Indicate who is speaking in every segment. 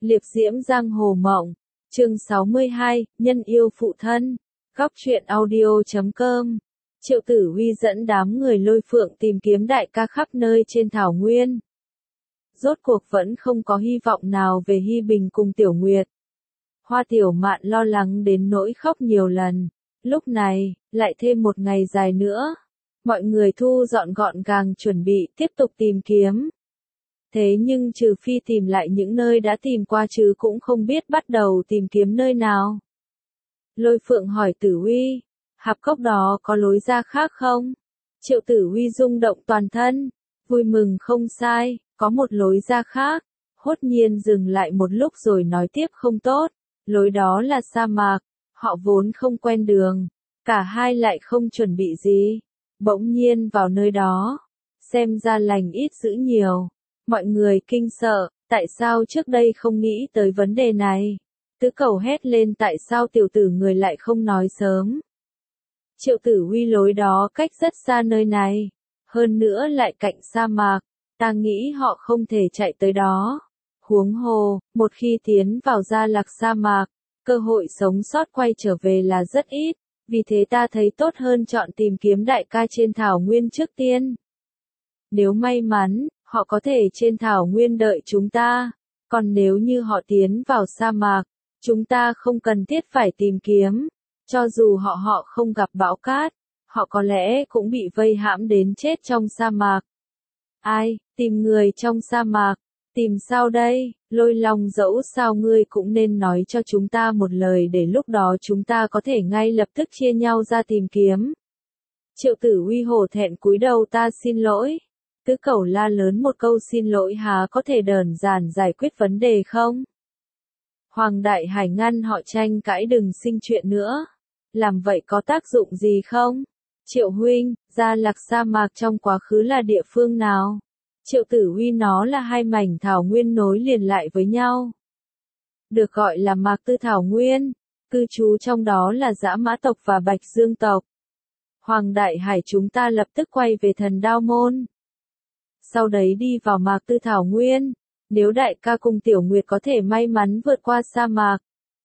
Speaker 1: Liệp diễm giang hồ mộng. Chương 62, nhân yêu phụ thân. Góc truyện audio.com. Triệu Tử Huy dẫn đám người Lôi Phượng tìm kiếm đại ca khắp nơi trên thảo nguyên. Rốt cuộc vẫn không có hy vọng nào về Hy Bình cùng Tiểu Nguyệt. Hoa Tiểu Mạn lo lắng đến nỗi khóc nhiều lần. Lúc này, lại thêm một ngày dài nữa. Mọi người thu dọn gọn gàng chuẩn bị tiếp tục tìm kiếm. Thế nhưng trừ phi tìm lại những nơi đã tìm qua chứ cũng không biết bắt đầu tìm kiếm nơi nào. Lôi Phượng hỏi Tử Huy, hạp cốc đó có lối ra khác không? Triệu Tử Huy rung động toàn thân, vui mừng không sai, có một lối ra khác. Hốt nhiên dừng lại một lúc rồi nói tiếp không tốt, lối đó là sa mạc, họ vốn không quen đường, cả hai lại không chuẩn bị gì, bỗng nhiên vào nơi đó, xem ra lành ít dữ nhiều. Mọi người kinh sợ, tại sao trước đây không nghĩ tới vấn đề này? Tứ Cầu hét lên tại sao tiểu tử người lại không nói sớm. Triệu Tử Huy lối đó cách rất xa nơi này, hơn nữa lại cạnh sa mạc, ta nghĩ họ không thể chạy tới đó. Huống hồ, một khi tiến vào Gia Lạc sa mạc, cơ hội sống sót quay trở về là rất ít, vì thế ta thấy tốt hơn chọn tìm kiếm đại ca trên thảo nguyên trước tiên. Nếu may mắn, họ có thể trên thảo nguyên đợi chúng ta, còn nếu như họ tiến vào sa mạc, chúng ta không cần thiết phải tìm kiếm, cho dù họ không gặp bão cát, họ có lẽ cũng bị vây hãm đến chết trong sa mạc. Ai, tìm người trong sa mạc, tìm sao đây? Lôi Long dẫu sao ngươi cũng nên nói cho chúng ta một lời để lúc đó chúng ta có thể ngay lập tức chia nhau ra tìm kiếm. Triệu Tử Huy hổ thẹn cúi đầu ta xin lỗi. Tứ Cẩu la lớn một câu xin lỗi há có thể đơn giản giải quyết vấn đề không? Hoàng Đại Hải ngăn họ tranh cãi đừng sinh chuyện nữa. Làm vậy có tác dụng gì không? Triệu huynh, Gia Lạc sa mạc trong quá khứ là địa phương nào? Triệu Tử Huy nó là hai mảnh thảo nguyên nối liền lại với nhau. Được gọi là Mạc Tư Thảo Nguyên, cư trú trong đó là Dã Mã tộc và Bạch Dương tộc. Hoàng Đại Hải chúng ta lập tức quay về Thần Đao Môn. Sau đấy đi vào Mạc Tư Thảo Nguyên, nếu đại ca cùng Tiểu Nguyệt có thể may mắn vượt qua sa mạc,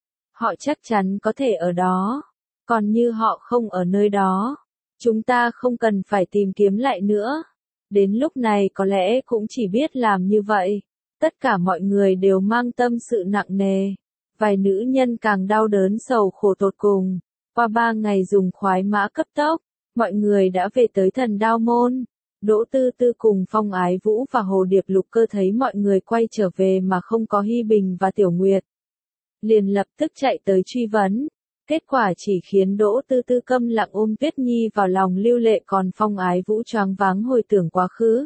Speaker 1: họ chắc chắn có thể ở đó, còn như họ không ở nơi đó, chúng ta không cần phải tìm kiếm lại nữa. Đến lúc này có lẽ cũng chỉ biết làm như vậy. Tất cả mọi người đều mang tâm sự nặng nề. Vài nữ nhân càng đau đớn sầu khổ tột cùng. Qua 3 ngày dùng khoái mã cấp tốc, mọi người đã về tới Thần Đao Môn. Đỗ Tư Tư cùng Phong Ái Vũ và Hồ Điệp Lục Cơ thấy mọi người quay trở về mà không có Hy Bình và Tiểu Nguyệt, liền lập tức chạy tới truy vấn. Kết quả chỉ khiến Đỗ Tư Tư câm lặng ôm Tuyết Nhi vào lòng lưu lệ còn Phong Ái Vũ choáng váng hồi tưởng quá khứ.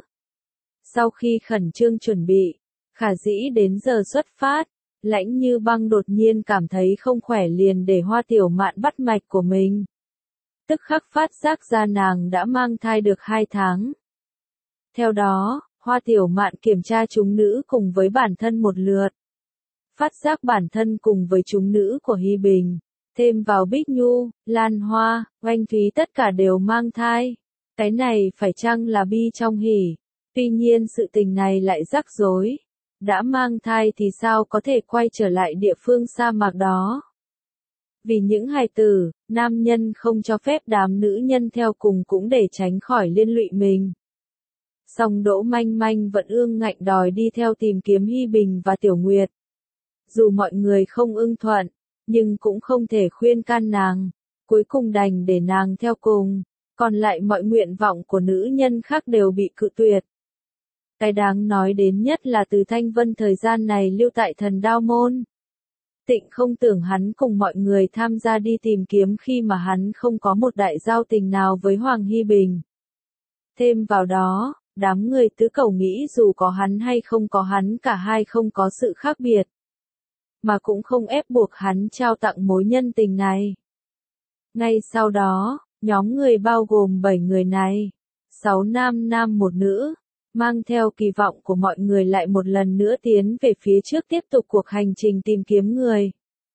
Speaker 1: Sau khi khẩn trương chuẩn bị, khả dĩ đến giờ xuất phát, Lãnh Như Băng đột nhiên cảm thấy không khỏe liền để Hoa Tiểu Mạn bắt mạch của mình. Tức khắc phát giác ra nàng đã mang thai được 2 tháng. Theo đó, Hoa Tiểu Mạn kiểm tra chúng nữ cùng với bản thân một lượt. Phát giác bản thân cùng với chúng nữ của Hy Bình, thêm vào Bích Nhu, Lan Hoa, Oanh Thúy tất cả đều mang thai. Cái này phải chăng là bi trong hỉ? Tuy nhiên sự tình này lại rắc rối. Đã mang thai thì sao có thể quay trở lại địa phương sa mạc đó? Vì những hài tử, nam nhân không cho phép đám nữ nhân theo cùng cũng để tránh khỏi liên lụy mình. Song Đỗ Manh Manh vẫn ương ngạnh đòi đi theo tìm kiếm Hy Bình và Tiểu Nguyệt. Dù mọi người không ưng thuận, nhưng cũng không thể khuyên can nàng, cuối cùng đành để nàng theo cùng, còn lại mọi nguyện vọng của nữ nhân khác đều bị cự tuyệt. Cái đáng nói đến nhất là Từ Thanh Vân thời gian này lưu tại Thần Đao Môn. Tịnh không tưởng hắn cùng mọi người tham gia đi tìm kiếm khi mà hắn không có một đại giao tình nào với Hoàng Hy Bình. Thêm vào đó, đám người Tứ Cẩu nghĩ dù có hắn hay không có hắn cả hai không có sự khác biệt, mà cũng không ép buộc hắn trao tặng mối nhân tình này. Ngay sau đó, nhóm người bao gồm 7 người này, 6 nam 1 nữ, mang theo kỳ vọng của mọi người lại một lần nữa tiến về phía trước tiếp tục cuộc hành trình tìm kiếm người.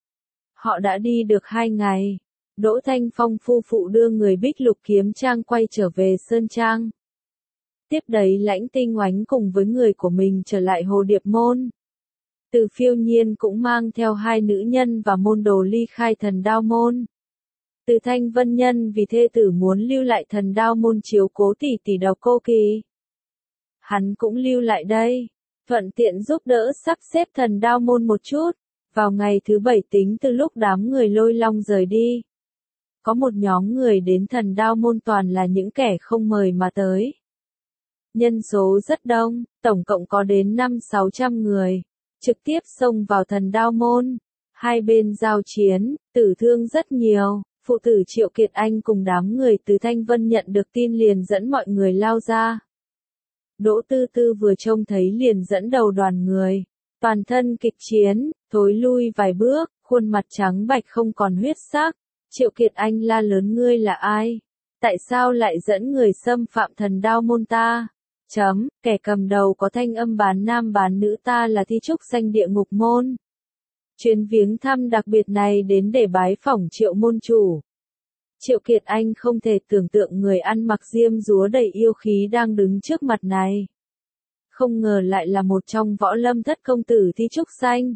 Speaker 1: Họ đã đi được 2 ngày, Đỗ Thanh Phong phu phụ đưa người Bích Lục Kiếm Trang quay trở về Sơn Trang. Tiếp đấy Lãnh Tinh Oánh cùng với người của mình trở lại Hồ Điệp Môn. Từ Phiêu Nhiên cũng mang theo hai nữ nhân và môn đồ ly khai Thần Đao môn. Từ Thanh Vân Nhân vì thê tử muốn lưu lại Thần Đao môn chiếu cố tỷ tỷ Độc Cô Kỳ. Hắn cũng lưu lại đây, thuận tiện giúp đỡ sắp xếp Thần Đao môn một chút. Vào ngày thứ 7 tính từ lúc đám người Lôi Long rời đi, có một nhóm người đến Thần Đao môn toàn là những kẻ không mời mà tới. Nhân số rất đông, tổng cộng có đến 500-600 người, trực tiếp xông vào Thần Đao môn. Hai bên giao chiến, tử thương rất nhiều, phụ tử Triệu Kiệt Anh cùng đám người từ Thanh Vân nhận được tin liền dẫn mọi người lao ra. Đỗ Tư Tư vừa trông thấy liền dẫn đầu đoàn người, toàn thân kịch chiến, thối lui vài bước, khuôn mặt trắng bạch không còn huyết sắc. Triệu Kiệt Anh la lớn, ngươi là ai? Tại sao lại dẫn người xâm phạm Thần Đao môn ta? Kẻ cầm đầu có thanh âm bán nam bán nữ, ta là Thi Trúc Xanh Địa Ngục môn. Chuyến viếng thăm đặc biệt này đến để bái phỏng Triệu môn chủ. Triệu Kiệt Anh không thể tưởng tượng người ăn mặc diêm dúa đầy yêu khí đang đứng trước mặt này. Không ngờ lại là một trong võ lâm thất công tử Thi Trúc Xanh.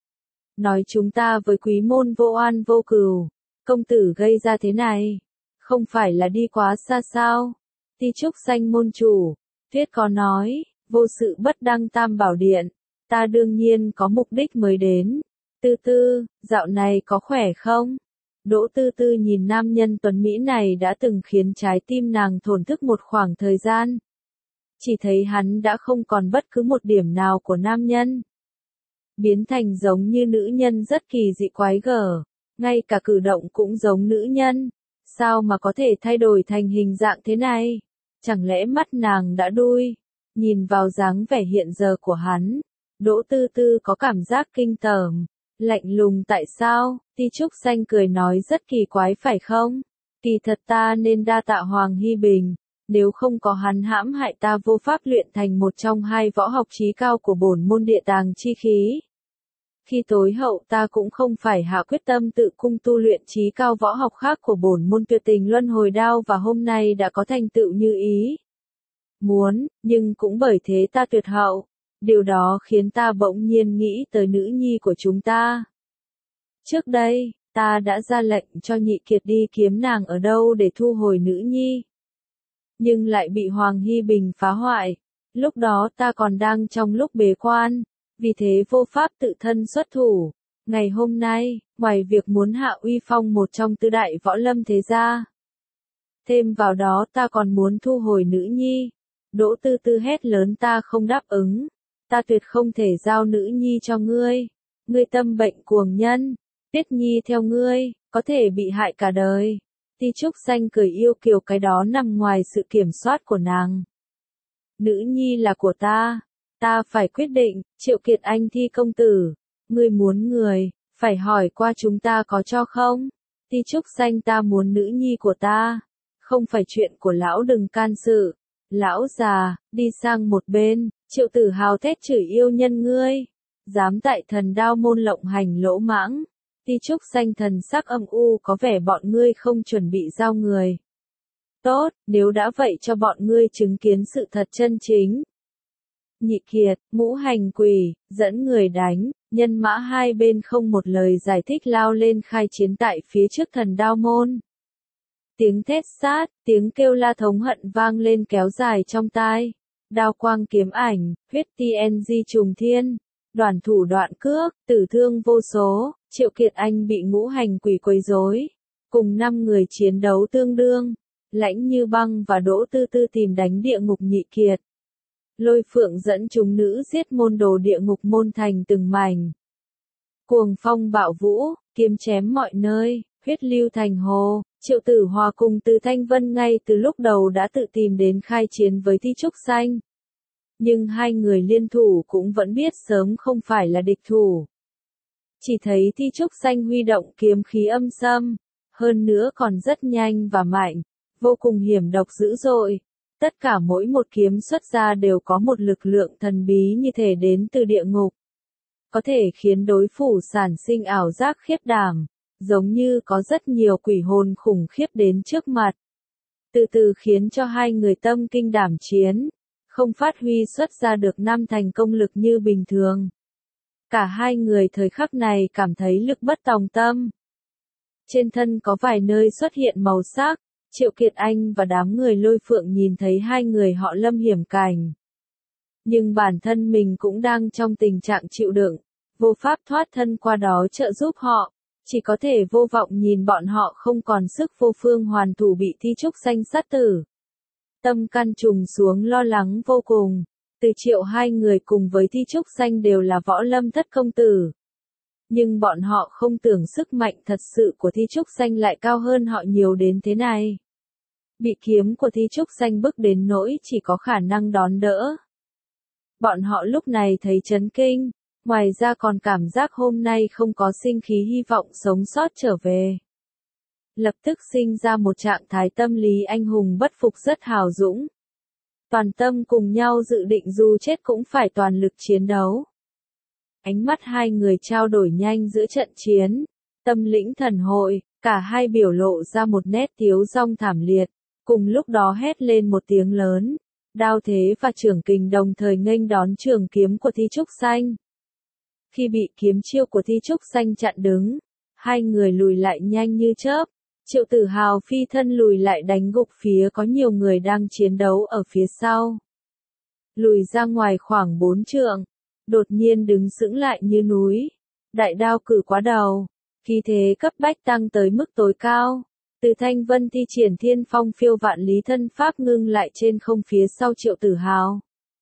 Speaker 1: Nói chúng ta với quý môn vô oan vô cừu, công tử gây ra thế này, không phải là đi quá xa sao? Thi Trúc Xanh môn chủ, Tuyết có nói, vô sự bất đăng tam bảo điện, ta đương nhiên có mục đích mới đến. Tư Tư, dạo này có khỏe không? Đỗ Tư Tư nhìn nam nhân tuấn Mỹ này đã từng khiến trái tim nàng thổn thức một khoảng thời gian. Chỉ thấy hắn đã không còn bất cứ một điểm nào của nam nhân. Biến thành giống như nữ nhân rất kỳ dị quái gở, ngay cả cử động cũng giống nữ nhân. Sao mà có thể thay đổi thành hình dạng thế này? Chẳng lẽ mắt nàng đã đui? Nhìn vào dáng vẻ hiện giờ của hắn, Đỗ Tư Tư có cảm giác kinh tởm, lạnh lùng. Tại sao? Thi Trúc Xanh cười nói, rất kỳ quái phải không? Kỳ thật ta nên đa tạ Hoàng Hy Bình, nếu không có hắn hãm hại ta vô pháp luyện thành một trong hai võ học chí cao của bổn môn Địa Tàng chi khí. Khi tối hậu ta cũng không phải hạ quyết tâm tự cung tu luyện chí cao võ học khác của bổn môn Tuyệt Tình Luân Hồi Đao và hôm nay đã có thành tựu như ý muốn, nhưng cũng bởi thế ta tuyệt hậu. Điều đó khiến ta bỗng nhiên nghĩ tới nữ nhi của chúng ta. Trước đây, ta đã ra lệnh cho Nhị Kiệt đi kiếm nàng ở đâu để thu hồi nữ nhi. Nhưng lại bị Hoàng Hy Bình phá hoại. Lúc đó ta còn đang trong lúc bế quan, vì thế vô pháp tự thân xuất thủ. Ngày hôm nay, ngoài việc muốn hạ uy phong một trong tứ đại võ lâm thế gia, thêm vào đó ta còn muốn thu hồi nữ nhi. Đỗ Tư Tư hét lớn, ta không đáp ứng. Ta tuyệt không thể giao nữ nhi cho ngươi. Ngươi tâm bệnh cuồng nhân, Tiết Nhi theo ngươi, có thể bị hại cả đời. Thi Trúc Xanh cười yêu kiều, cái đó nằm ngoài sự kiểm soát của nàng. Nữ nhi là của ta phải quyết định. Triệu Kiệt Anh, Thi công tử, ngươi muốn người, phải hỏi qua chúng ta có cho không? Thi Trúc Xanh, ta muốn nữ nhi của ta, không phải chuyện của lão, đừng can sự. Lão già, đi sang một bên. Triệu Tử Hào thét chửi, yêu nhân ngươi, dám tại Thần Đao môn lộng hành lỗ mãng. Thi Trúc Xanh thần sắc âm u, có vẻ bọn ngươi không chuẩn bị giao người. Tốt, nếu đã vậy cho bọn ngươi chứng kiến sự thật chân chính. Nhị Kiệt, Ngũ Hành Quỷ, dẫn người đánh, nhân mã hai bên không một lời giải thích lao lên khai chiến tại phía trước Thần Đao môn. Tiếng thét sát, tiếng kêu la thống hận vang lên kéo dài trong tai. Đao quang kiếm ảnh, huyết TNG trùng thiên, đoàn thủ đoạn cước, tử thương vô số. Triệu Kiệt Anh bị Ngũ Hành Quỷ quấy rối, cùng 5 người chiến đấu tương đương. Lãnh Như Băng và Đỗ Tư Tư tìm đánh Địa Ngục Nhị Kiệt. Lôi Phượng dẫn chúng nữ giết môn đồ Địa Ngục môn thành từng mảnh. Cuồng phong bạo vũ, kiếm chém mọi nơi, huyết lưu thành hồ. Triệu Tử Hòa cùng Từ Thanh Vân ngay từ lúc đầu đã tự tìm đến khai chiến với Thi Trúc Xanh. Nhưng hai người liên thủ cũng vẫn biết sớm không phải là địch thủ. Chỉ thấy Thi Trúc Xanh huy động kiếm khí âm xâm, hơn nữa còn rất nhanh và mạnh, vô cùng hiểm độc dữ dội. Tất cả mỗi một kiếm xuất ra đều có một lực lượng thần bí như thể đến từ địa ngục. Có thể khiến đối thủ sản sinh ảo giác khiếp đảm, giống như có rất nhiều quỷ hồn khủng khiếp đến trước mặt. Từ từ khiến cho hai người tâm kinh đảm chiến, không phát huy xuất ra được 5 thành công lực như bình thường. Cả hai người thời khắc này cảm thấy lực bất tòng tâm. Trên thân có vài nơi xuất hiện màu sắc, Triệu Kiệt Anh và đám người Lôi Phượng nhìn thấy hai người họ lâm hiểm cảnh. Nhưng bản thân mình cũng đang trong tình trạng chịu đựng, vô pháp thoát thân qua đó trợ giúp họ, chỉ có thể vô vọng nhìn bọn họ không còn sức vô phương hoàn thủ bị Thi Trúc Xanh sát tử. Tâm can trùng xuống lo lắng vô cùng, Từ Triệu hai người cùng với Thi Trúc Xanh đều là võ lâm thất công tử. Nhưng bọn họ không tưởng sức mạnh thật sự của Thi Trúc Xanh lại cao hơn họ nhiều đến thế này. Bị kiếm của Thi Trúc Xanh bức đến nỗi chỉ có khả năng đón đỡ. Bọn họ lúc này thấy chấn kinh, ngoài ra còn cảm giác hôm nay không có sinh khí hy vọng sống sót trở về. Lập tức sinh ra một trạng thái tâm lý anh hùng bất phục rất hào dũng. Toàn tâm cùng nhau dự định dù chết cũng phải toàn lực chiến đấu. Ánh mắt hai người trao đổi nhanh giữa trận chiến, tâm lĩnh thần hội, cả hai biểu lộ ra một nét tiếu dong thảm liệt, cùng lúc đó hét lên một tiếng lớn, đao thế và trưởng kình đồng thời nghênh đón trường kiếm của Thi Trúc Xanh. Khi bị kiếm chiêu của Thi Trúc Xanh chặn đứng, hai người lùi lại nhanh như chớp, Triệu Tử Hào phi thân lùi lại đánh gục phía có nhiều người đang chiến đấu ở phía sau. Lùi ra ngoài khoảng 4 trượng, đột nhiên đứng sững lại như núi, đại đao cử quá đầu, khí thế cấp bách tăng tới mức tối cao. Từ Thanh Vân thi triển Thiên Phong phiêu vạn lý thân pháp ngưng lại trên không phía sau Triệu Tử Hào.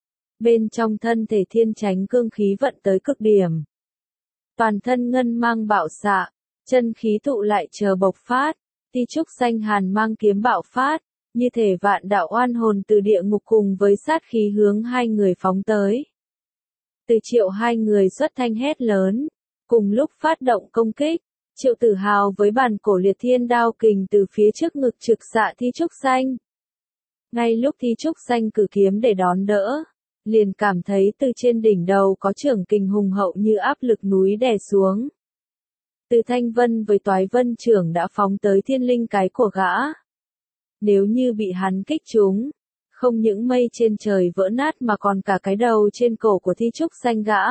Speaker 1: Bên trong thân thể thiên chánh cương khí vận tới cực điểm. Toàn thân ngân mang bạo xạ, chân khí tụ lại chờ bộc phát, Thi Trúc Xanh hàn mang kiếm bạo phát, như thể vạn đạo oan hồn từ địa ngục cùng với sát khí hướng hai người phóng tới. Từ Triệu hai người xuất thanh hét lớn, cùng lúc phát động công kích. Triệu Tử Hào với bàn cổ liệt thiên đao kình từ phía trước ngực trực xạ Thi Trúc Xanh. Ngay lúc Thi Trúc Xanh cử kiếm để đón đỡ, liền cảm thấy từ trên đỉnh đầu có trưởng kình hùng hậu như áp lực núi đè xuống. Từ Thanh Vân với Toái Vân trưởng đã phóng tới thiên linh cái của gã. Nếu như bị hắn kích trúng, không những mây trên trời vỡ nát mà còn cả cái đầu trên cổ của Thi Trúc Xanh gã.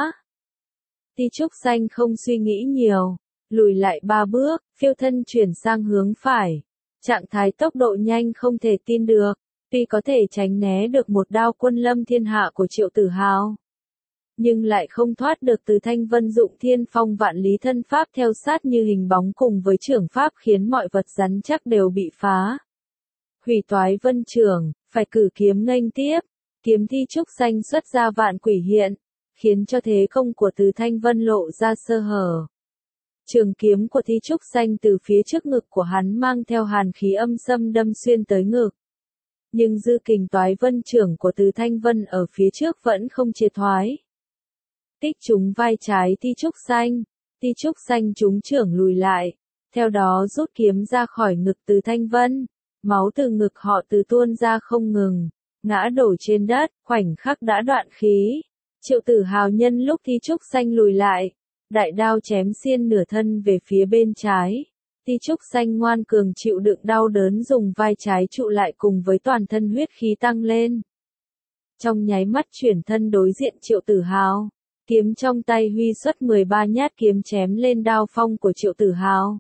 Speaker 1: Thi Trúc Xanh không suy nghĩ nhiều, lùi lại 3 bước, phiêu thân chuyển sang hướng phải. Trạng thái tốc độ nhanh không thể tin được, tuy có thể tránh né được một đao quân lâm thiên hạ của Triệu Tử Hào, nhưng lại không thoát được Từ Thanh Vân dụng Thiên Phong vạn lý thân pháp theo sát như hình bóng cùng với trưởng pháp khiến mọi vật rắn chắc đều bị phá. Hủy Toái Vân trưởng, phải cử kiếm nghênh tiếp, kiếm Thi Trúc Xanh xuất ra vạn quỷ hiện, khiến cho thế công của Từ Thanh Vân lộ ra sơ hở. Trường kiếm của Thi Trúc Xanh từ phía trước ngực của hắn mang theo hàn khí âm xâm đâm xuyên tới ngực. Nhưng dư kình Toái Vân trưởng của Từ Thanh Vân ở phía trước vẫn không triệt thoái. Kích trúng vai trái Thi Trúc Xanh, Thi Trúc Xanh trúng trưởng lùi lại, theo đó rút kiếm ra khỏi ngực Từ Thanh Vân, máu từ ngực họ từ tuôn ra không ngừng, ngã đổ trên đất, khoảnh khắc đã đoạn khí. Triệu Tử Hào nhân lúc Thi Trúc Xanh lùi lại, đại đao chém xiên nửa thân về phía bên trái. Thi Trúc Xanh ngoan cường chịu đựng đau đớn dùng vai trái trụ lại cùng với toàn thân huyết khí tăng lên. Trong nháy mắt chuyển thân đối diện Triệu Tử Hào, kiếm trong tay huy xuất 13 nhát kiếm chém lên đao phong của Triệu Tử Hào.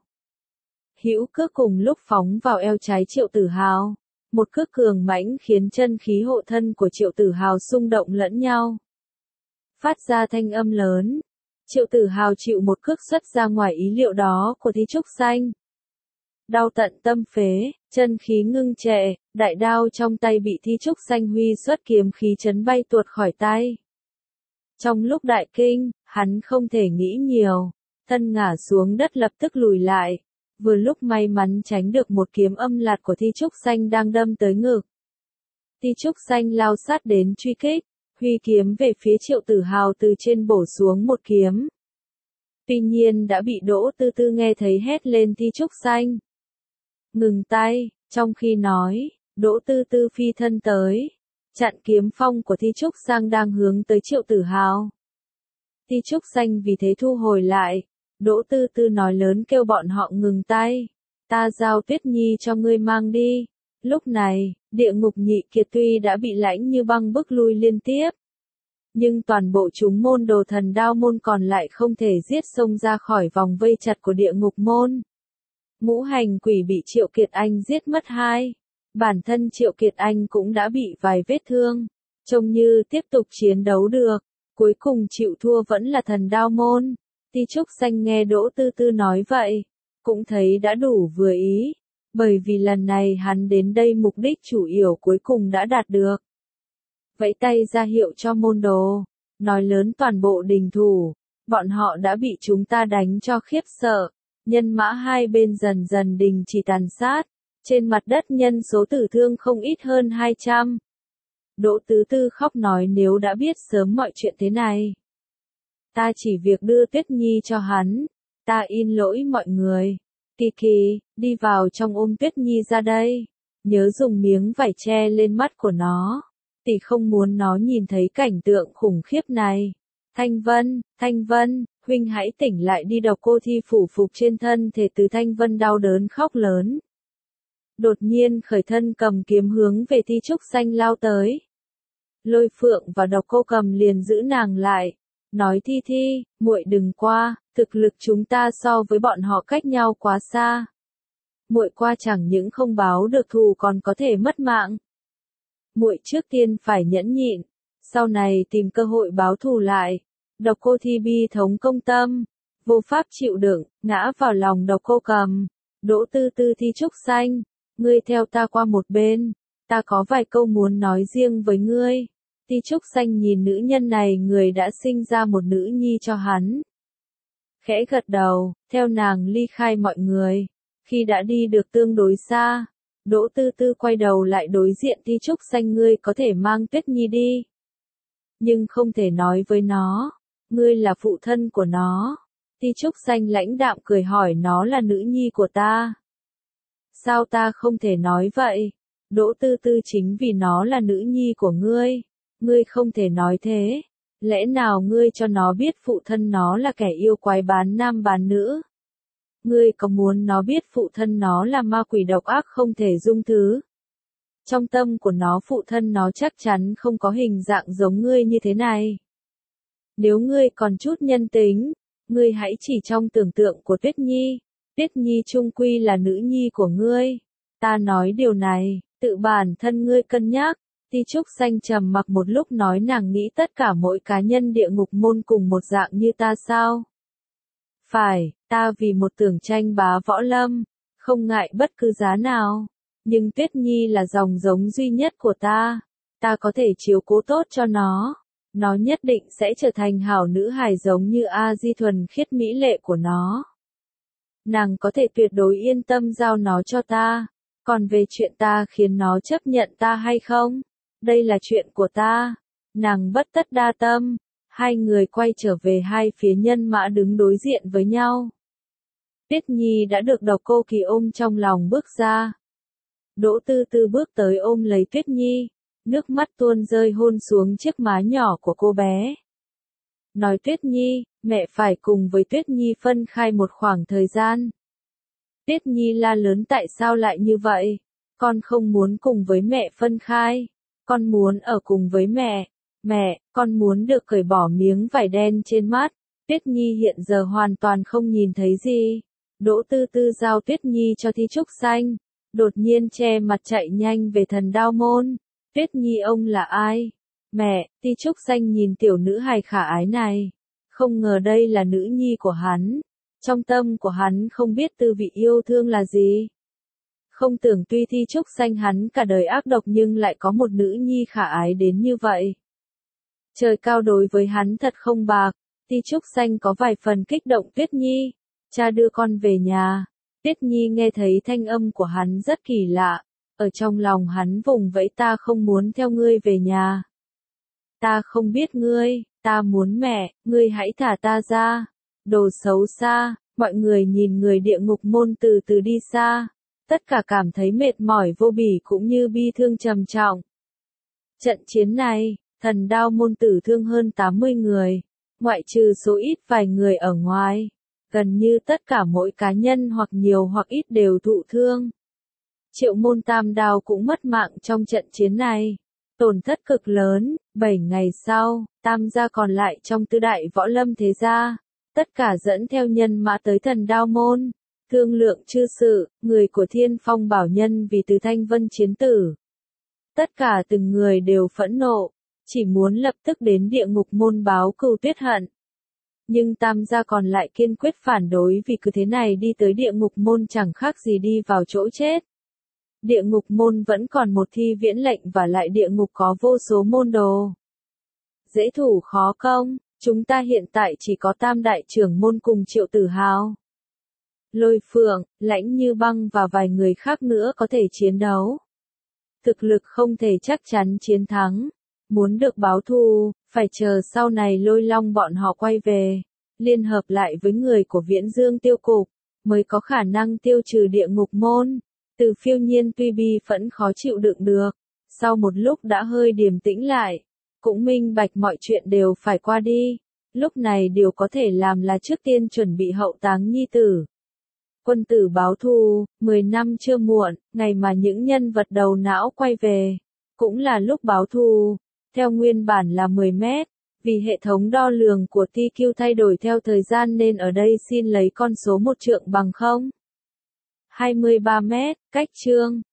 Speaker 1: Hữu cước cùng lúc phóng vào eo trái Triệu Tử Hào, một cước cường mãnh khiến chân khí hộ thân của Triệu Tử Hào xung động lẫn nhau, phát ra thanh âm lớn. Triệu Tử Hào chịu một cước xuất ra ngoài ý liệu đó của Thi Trúc Xanh. Đau tận tâm phế, chân khí ngưng trệ, đại đao trong tay bị Thi Trúc Xanh huy xuất kiếm khí chấn bay tuột khỏi tay. Trong lúc đại kinh, hắn không thể nghĩ nhiều, thân ngả xuống đất lập tức lùi lại, vừa lúc may mắn tránh được một kiếm âm lạt của Thi Trúc Xanh đang đâm tới ngực. Thi Trúc Xanh lao sát đến truy kích, huy kiếm về phía Triệu Tử Hào từ trên bổ xuống một kiếm. Tuy nhiên đã bị Đỗ Tư Tư nghe thấy hét lên Thi Trúc Xanh. Ngừng tay, trong khi nói, Đỗ Tư Tư phi thân tới, chặn kiếm phong của Thi Trúc Xanh đang hướng tới Triệu Tử Hào. Thi Trúc Xanh vì thế thu hồi lại, Đỗ Tư Tư nói lớn kêu bọn họ ngừng tay, ta giao Tuyết Nhi cho ngươi mang đi. Lúc này, địa ngục nhị kiệt tuy đã bị lãnh như băng bức lui liên tiếp, Nhưng toàn bộ chúng môn đồ thần đao môn còn lại không thể giết xông ra khỏi vòng vây chặt của địa ngục môn. Ngũ hành quỷ bị Triệu Kiệt Anh giết mất 2. Bản thân Triệu Kiệt Anh cũng đã bị vài vết thương, trông như tiếp tục chiến đấu được. Cuối cùng chịu thua vẫn là thần đao môn. Ti Trúc Xanh nghe Đỗ Tư Tư nói vậy, cũng thấy đã đủ vừa ý, bởi vì lần này hắn đến đây mục đích chủ yếu cuối cùng đã đạt được. Vẫy tay ra hiệu cho môn đồ, nói lớn toàn bộ đình thủ, bọn họ đã bị chúng ta đánh cho khiếp sợ, nhân mã hai bên dần dần đình chỉ tàn sát, trên mặt đất nhân số tử thương không ít hơn 200. Đỗ Tứ Tư khóc nói nếu đã biết sớm mọi chuyện thế này. Ta chỉ việc đưa Tuyết Nhi cho hắn, ta in lỗi mọi người. Kỳ Kỳ, đi vào trong ôm Tuyết Nhi ra đây, nhớ dùng miếng vải che lên mắt của nó. Tỷ không muốn nó nhìn thấy cảnh tượng khủng khiếp này. Thanh Vân, huynh hãy tỉnh lại đi. Độc Cô Thi phủ phục trên thân thể từ Thanh Vân đau đớn khóc lớn. Đột nhiên khởi thân cầm kiếm hướng về Ti Trúc Xanh lao tới. Lôi Phượng và Độc Cô Cầm liền giữ nàng lại, nói Thi, muội đừng qua, thực lực chúng ta so với bọn họ cách nhau quá xa. Muội qua chẳng những không báo được thù còn có thể mất mạng. Muội trước tiên phải nhẫn nhịn, sau này tìm cơ hội báo thù lại. Độc Cô Thi bi thống công tâm, vô pháp chịu đựng, ngã vào lòng Độc Cô Cầm. Đỗ Tư Tư Thi Trúc Xanh, ngươi theo ta qua một bên, ta có vài câu muốn nói riêng với ngươi. Ti Trúc Xanh nhìn nữ nhân này, người đã sinh ra một nữ nhi cho hắn. Khẽ gật đầu, theo nàng ly khai mọi người. Khi đã đi được tương đối xa, Đỗ Tư Tư quay đầu lại đối diện Ti Trúc Xanh, ngươi có thể mang Tuyết Nhi đi. Nhưng không thể nói với nó, ngươi là phụ thân của nó. Ti Trúc Xanh lãnh đạm cười hỏi, nó là nữ nhi của ta. Sao ta không thể nói vậy? Đỗ Tư Tư, chính vì nó là nữ nhi của ngươi. Ngươi không thể nói thế. Lẽ nào ngươi cho nó biết phụ thân nó là kẻ yêu quái bán nam bán nữ? Ngươi có muốn nó biết phụ thân nó là ma quỷ độc ác không thể dung thứ? Trong tâm của nó phụ thân nó chắc chắn không có hình dạng giống ngươi như thế này. Nếu ngươi còn chút nhân tính, ngươi hãy chỉ trong tưởng tượng của Tuyết Nhi. Tuyết Nhi chung quy là nữ nhi của ngươi. Ta nói điều này, tự bản thân ngươi cân nhắc. Ti Trúc Xanh trầm mặc một lúc nói, nàng nghĩ tất cả mỗi cá nhân địa ngục môn cùng một dạng như ta sao? Phải, ta vì một tưởng tranh bá võ lâm, không ngại bất cứ giá nào. Nhưng Tuyết Nhi là dòng giống duy nhất của ta. Ta có thể chiếu cố tốt cho nó. Nó nhất định sẽ trở thành hảo nữ hài giống như A Di thuần khiết mỹ lệ của nó. Nàng có thể tuyệt đối yên tâm giao nó cho ta. Còn về chuyện ta khiến nó chấp nhận ta hay không? Đây là chuyện của ta. Nàng bất tất đa tâm. Hai người quay trở về hai phía nhân mã đứng đối diện với nhau. Tuyết Nhi đã được Độc Cô Kỳ ôm trong lòng bước ra. Đỗ Tư Tư bước tới ôm lấy Tuyết Nhi. Nước mắt tuôn rơi hôn xuống chiếc má nhỏ của cô bé. Nói, Tuyết Nhi, mẹ phải cùng với Tuyết Nhi phân khai một khoảng thời gian. Tuyết Nhi la lớn, tại sao lại như vậy? Con không muốn cùng với mẹ phân khai. Con muốn ở cùng với mẹ. Mẹ, con muốn được cởi bỏ miếng vải đen trên mắt. Tuyết Nhi hiện giờ hoàn toàn không nhìn thấy gì. Đỗ Tư Tư giao Tuyết Nhi cho Thi Trúc Xanh. Đột nhiên che mặt chạy nhanh về thần đao môn. Tuyết Nhi, ông là ai? Mẹ, Ti Trúc Xanh nhìn tiểu nữ hài khả ái này. Không ngờ đây là nữ nhi của hắn. Trong tâm của hắn không biết tư vị yêu thương là gì. Không tưởng tuy Ti Trúc Xanh hắn cả đời ác độc nhưng lại có một nữ nhi khả ái đến như vậy. Trời cao đối với hắn thật không bạc. Ti Trúc Xanh có vài phần kích động, Tuyết Nhi, cha đưa con về nhà. Tuyết Nhi nghe thấy thanh âm của hắn rất kỳ lạ. Ở trong lòng hắn vùng vẫy, ta không muốn theo ngươi về nhà. Ta không biết ngươi, ta muốn mẹ, ngươi hãy thả ta ra. Đồ xấu xa, mọi người nhìn người địa ngục môn từ từ đi xa. Tất cả cảm thấy mệt mỏi vô bỉ cũng như bi thương trầm trọng. Trận chiến này, thần đao môn tử thương hơn 80 người. Ngoại trừ số ít vài người ở ngoài. Gần như tất cả mỗi cá nhân hoặc nhiều hoặc ít đều thụ thương. Triệu môn Tam Đao cũng mất mạng trong trận chiến này. Tổn thất cực lớn, 7 ngày sau, tam gia còn lại trong tứ đại võ lâm thế gia, tất cả dẫn theo nhân mã tới Thần Đao Môn, thương lượng chư sự, người của Thiên Phong Bảo Nhân vì Từ Thanh Vân chiến tử. Tất cả từng người đều phẫn nộ, chỉ muốn lập tức đến địa ngục môn báo cừu tuyết hận. Nhưng tam gia còn lại kiên quyết phản đối vì cứ thế này đi tới địa ngục môn chẳng khác gì đi vào chỗ chết. Địa ngục môn vẫn còn một thi viễn lệnh và lại địa ngục có vô số môn đồ. Dễ thủ khó công, chúng ta hiện tại chỉ có tam đại trưởng môn cùng Triệu Tử Hào. Lôi Phượng, Lãnh Như Băng và vài người khác nữa có thể chiến đấu. Thực lực không thể chắc chắn chiến thắng. Muốn được báo thù, phải chờ sau này Lôi Long bọn họ quay về, liên hợp lại với người của Viễn Dương tiêu cục, mới có khả năng tiêu trừ địa ngục môn. Từ Phiêu Nhiên tuy bi phẫn khó chịu đựng được, sau một lúc đã hơi điềm tĩnh lại, cũng minh bạch mọi chuyện đều phải qua đi. Lúc này điều có thể làm là trước tiên chuẩn bị hậu táng nhi tử. Quân tử báo thù, 10 năm chưa muộn, ngày mà những nhân vật đầu não quay về, cũng là lúc báo thù. Theo nguyên bản là 10 mét, vì hệ thống đo lường của TQ thay đổi theo thời gian nên ở đây xin lấy con số 1 trượng bằng 0,23 mét, cách chương.